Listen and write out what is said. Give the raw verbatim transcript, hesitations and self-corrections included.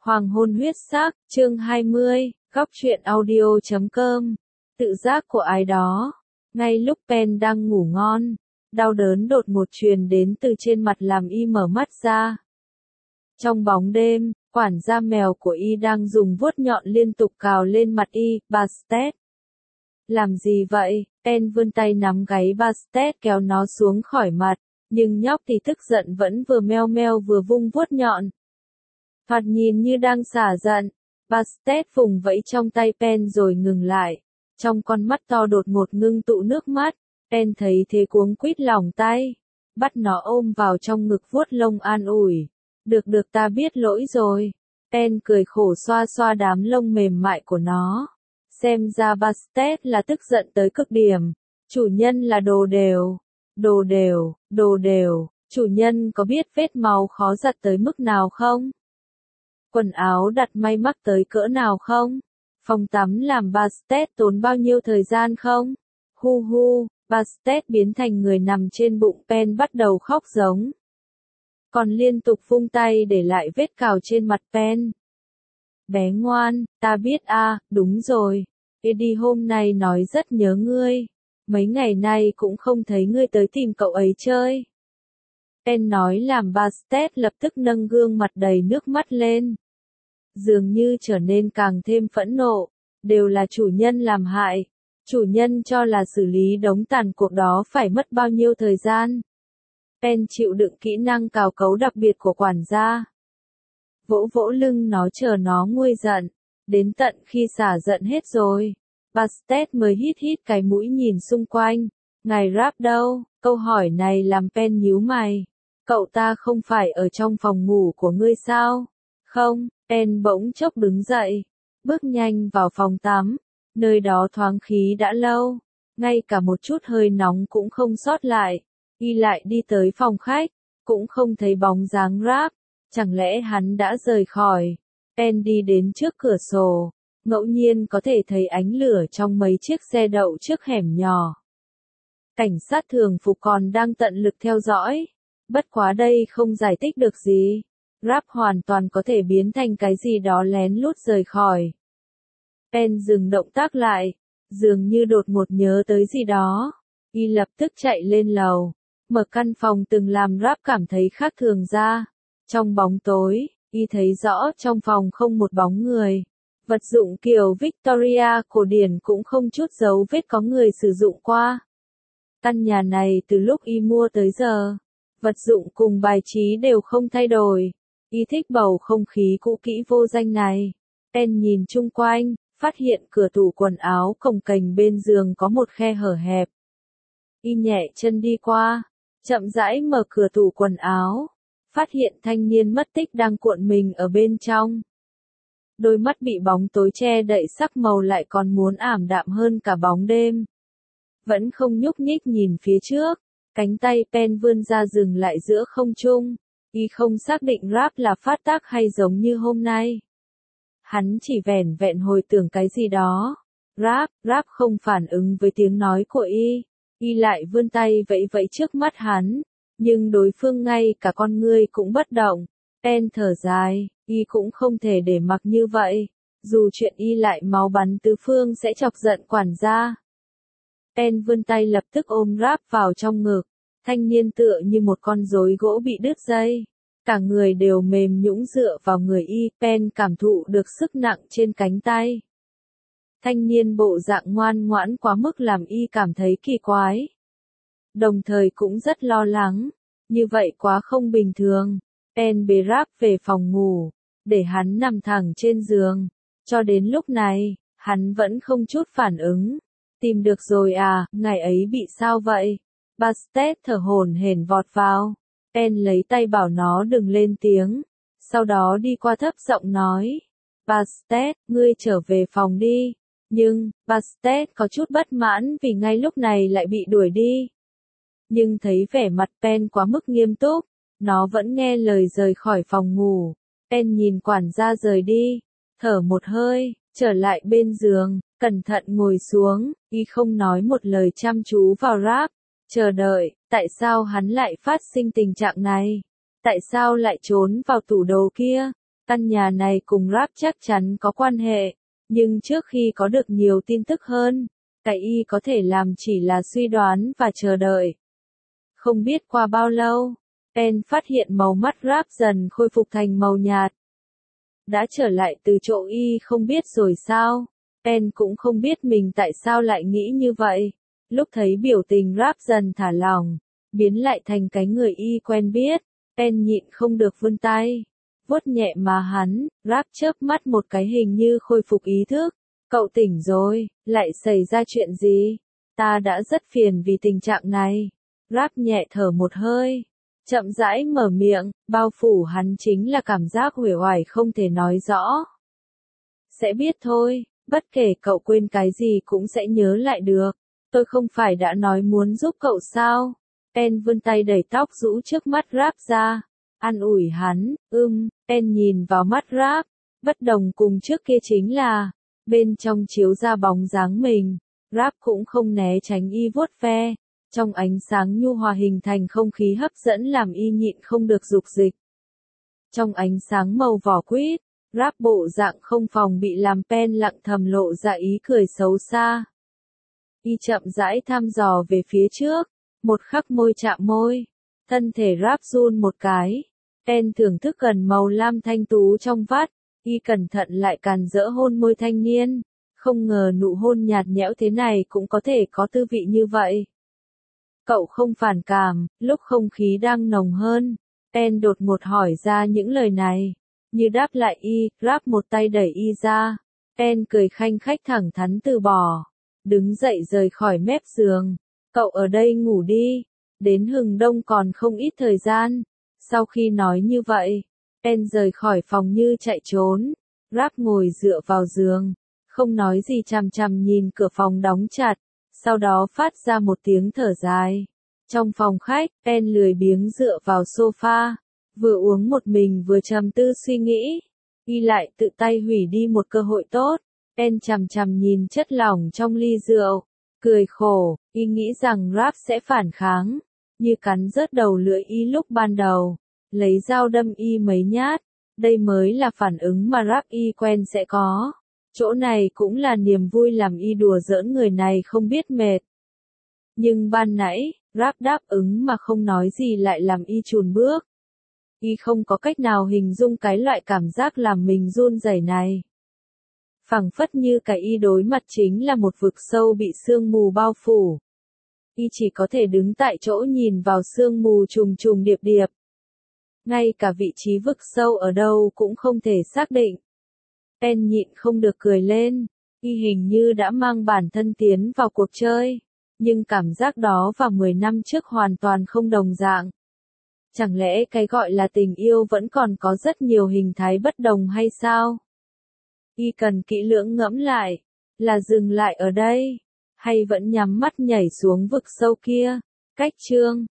Hoàng hôn huyết sắc, chương hai mươi, góc truyện audio chấm com. Tự giác của ai đó. Ngay lúc Pen đang ngủ ngon, đau đớn đột ngột truyền đến từ trên mặt làm y mở mắt ra. Trong bóng đêm, quản gia mèo của y đang dùng vuốt nhọn liên tục cào lên mặt y. Bastet. Làm gì vậy? Pen vươn tay nắm gáy Bastet kéo nó xuống khỏi mặt, nhưng nhóc thì tức giận vẫn vừa meo meo vừa vung vuốt nhọn. Thoạt nhìn như đang xả giận, Bastet vùng vẫy trong tay Pen rồi ngừng lại. Trong con mắt to đột ngột ngưng tụ nước mắt, Pen thấy thế cuống quýt lòng tay, bắt nó ôm vào trong ngực vuốt lông an ủi. Được được ta biết lỗi rồi. Pen cười khổ xoa xoa đám lông mềm mại của nó. Xem ra Bastet là tức giận tới cực điểm. Chủ nhân là đồ đều. Đồ đều, đồ đều, chủ nhân có biết vết máu khó giặt tới mức nào không? Quần áo đặt may mắc tới cỡ nào không? Phòng tắm làm Bastet tốn bao nhiêu thời gian không? Hu hu, Bastet biến thành người nằm trên bụng Pen bắt đầu khóc giống. Còn liên tục vung tay để lại vết cào trên mặt Pen. Bé ngoan, ta biết à, đúng rồi. Eddie hôm nay nói rất nhớ ngươi. Mấy ngày nay cũng không thấy ngươi tới tìm cậu ấy chơi. Pen nói làm Bastet lập tức nâng gương mặt đầy nước mắt lên. Dường như trở nên càng thêm phẫn nộ, đều là chủ nhân làm hại. Chủ nhân cho là xử lý đống tàn cuộc đó phải mất bao nhiêu thời gian. Pen chịu đựng kỹ năng cào cấu đặc biệt của quản gia. Vỗ vỗ lưng nó chờ nó nguôi giận, đến tận khi xả giận hết rồi. Bastet mới hít hít cái mũi nhìn xung quanh. Ngài Rap đâu? Câu hỏi này làm Pen nhíu mày. Cậu ta không phải ở trong phòng ngủ của ngươi sao? Không, Pen bỗng chốc đứng dậy, bước nhanh vào phòng tắm. Nơi đó thoáng khí đã lâu, ngay cả một chút hơi nóng cũng không sót lại. Y lại đi tới phòng khách, cũng không thấy bóng dáng Rap. Chẳng lẽ hắn đã rời khỏi? Pen đi đến trước cửa sổ. Ngẫu nhiên có thể thấy ánh lửa trong mấy chiếc xe đậu trước hẻm nhỏ. Cảnh sát thường phục còn đang tận lực theo dõi. Bất quá đây không giải thích được gì. Rap hoàn toàn có thể biến thành cái gì đó lén lút rời khỏi. Pen dừng động tác lại, dường như đột ngột nhớ tới gì đó. Y lập tức chạy lên lầu, mở căn phòng từng làm Rap cảm thấy khác thường ra. Trong bóng tối, Y thấy rõ trong phòng không một bóng người. Vật dụng kiểu Victoria cổ điển cũng không chút dấu vết có người sử dụng qua. Căn nhà này từ lúc Y mua tới giờ, vật dụng cùng bài trí đều không thay đổi. Y thích bầu không khí cũ kỹ vô danh này. Pen nhìn chung quanh, phát hiện cửa tủ quần áo cồng kềnh bên giường có một khe hở hẹp. Y nhẹ chân đi qua, chậm rãi mở cửa tủ quần áo, phát hiện thanh niên mất tích đang cuộn mình ở bên trong. Đôi mắt bị bóng tối che đậy sắc màu lại còn muốn ảm đạm hơn cả bóng đêm. Vẫn không nhúc nhích nhìn phía trước, cánh tay Pen vươn ra dừng lại giữa không trung. Y không xác định Rap là phát tác hay giống như hôm nay. Hắn chỉ vẻn vẹn hồi tưởng cái gì đó. Rap, Rap không phản ứng với tiếng nói của Y. Y lại vươn tay vẫy vẫy trước mắt hắn. Nhưng đối phương ngay cả con ngươi cũng bất động. Pen thở dài, Y cũng không thể để mặc như vậy. Dù chuyện Y lại máu bắn tứ phương sẽ chọc giận quản gia. Pen vươn tay lập tức ôm Rap vào trong ngực. Thanh niên tựa như một con rối gỗ bị đứt dây. Cả người đều mềm nhũn dựa vào người Y. Pen cảm thụ được sức nặng trên cánh tay. Thanh niên bộ dạng ngoan ngoãn quá mức làm Y cảm thấy kỳ quái. Đồng thời cũng rất lo lắng. Như vậy quá không bình thường. Pen bế Rap về phòng ngủ, để hắn nằm thẳng trên giường. Cho đến lúc này, hắn vẫn không chút phản ứng. Tìm được rồi à, ngày ấy bị sao vậy? Bastet thở hổn hển vọt vào. Pen lấy tay bảo nó đừng lên tiếng. Sau đó đi qua thấp giọng nói. Bastet, ngươi trở về phòng đi. Nhưng, Bastet có chút bất mãn vì ngay lúc này lại bị đuổi đi. Nhưng thấy vẻ mặt Pen quá mức nghiêm túc, nó vẫn nghe lời rời khỏi phòng ngủ. Pen nhìn quản gia rời đi, thở một hơi, trở lại bên giường, cẩn thận ngồi xuống, Y không nói một lời chăm chú vào Rap, chờ đợi, tại sao hắn lại phát sinh tình trạng này? Tại sao lại trốn vào tủ đồ kia? Căn nhà này cùng rap chắc chắn có quan hệ, nhưng trước khi có được nhiều tin tức hơn, cái y có thể làm chỉ là suy đoán và chờ đợi. Không biết qua bao lâu, Pen phát hiện màu mắt rap dần khôi phục thành màu nhạt. Đã trở lại từ chỗ y không biết rồi sao, Pen cũng không biết mình tại sao lại nghĩ như vậy. Lúc thấy biểu tình rap dần thả lỏng, biến lại thành cái người y quen biết, Pen nhịn không được vươn tay, vuốt nhẹ má hắn, rap chớp mắt một cái hình như khôi phục ý thức. Cậu tỉnh rồi, lại xảy ra chuyện gì? Ta đã rất phiền vì tình trạng này. Rap nhẹ thở một hơi, chậm rãi mở miệng, bao phủ hắn chính là cảm giác uể oải không thể nói rõ. Sẽ biết thôi, bất kể cậu quên cái gì cũng sẽ nhớ lại được. Tôi không phải đã nói muốn giúp cậu sao? Pen vươn tay đẩy tóc rũ trước mắt rap ra, an ủi hắn, ưm, Pen nhìn vào mắt rap, bất đồng cùng trước kia chính là, bên trong chiếu ra bóng dáng mình, rap cũng không né tránh y vuốt ve, trong ánh sáng nhu hòa hình thành không khí hấp dẫn làm y nhịn không được dục dịch. Trong ánh sáng màu vỏ quýt, rap bộ dạng không phòng bị làm Pen lặng thầm lộ ra ý cười xấu xa. Y chậm rãi thăm dò về phía trước, một khắc môi chạm môi, thân thể rap run một cái. Pen thưởng thức gần màu lam thanh tú trong vắt, y cẩn thận lại càn dỡ hôn môi thanh niên, không ngờ nụ hôn nhạt nhẽo thế này cũng có thể có tư vị như vậy. Cậu không phản cảm, lúc không khí đang nồng hơn, Pen đột ngột hỏi ra những lời này, như đáp lại y, rap một tay đẩy y ra, Pen cười khanh khách thẳng thắn từ bỏ, đứng dậy rời khỏi mép giường, cậu ở đây ngủ đi, đến hừng đông còn không ít thời gian. Sau khi nói như vậy, Pen rời khỏi phòng như chạy trốn, rap ngồi dựa vào giường, không nói gì chằm chằm nhìn cửa phòng đóng chặt, sau đó phát ra một tiếng thở dài. Trong phòng khách, Pen lười biếng dựa vào sofa, vừa uống một mình vừa trầm tư suy nghĩ, y lại tự tay hủy đi một cơ hội tốt. Pen chằm chằm nhìn chất lỏng trong ly rượu, cười khổ, y nghĩ rằng rap sẽ phản kháng, như cắn rớt đầu lưỡi y lúc ban đầu, lấy dao đâm y mấy nhát, đây mới là phản ứng mà rap y quen sẽ có. Chỗ này cũng là niềm vui làm y đùa giỡn người này không biết mệt. Nhưng ban nãy, rap đáp ứng mà không nói gì lại làm y chùn bước. Y không có cách nào hình dung cái loại cảm giác làm mình run rẩy này. Phảng phất như cái y đối mặt chính là một vực sâu bị sương mù bao phủ. Y chỉ có thể đứng tại chỗ nhìn vào sương mù trùng trùng điệp điệp. Ngay cả vị trí vực sâu ở đâu cũng không thể xác định. Pen nhịn không được cười lên, y hình như đã mang bản thân tiến vào cuộc chơi, nhưng cảm giác đó vào mười năm trước hoàn toàn không đồng dạng. Chẳng lẽ cái gọi là tình yêu vẫn còn có rất nhiều hình thái bất đồng hay sao? Y cần kỹ lưỡng ngẫm lại, là dừng lại ở đây, hay vẫn nhắm mắt nhảy xuống vực sâu kia. Cách chương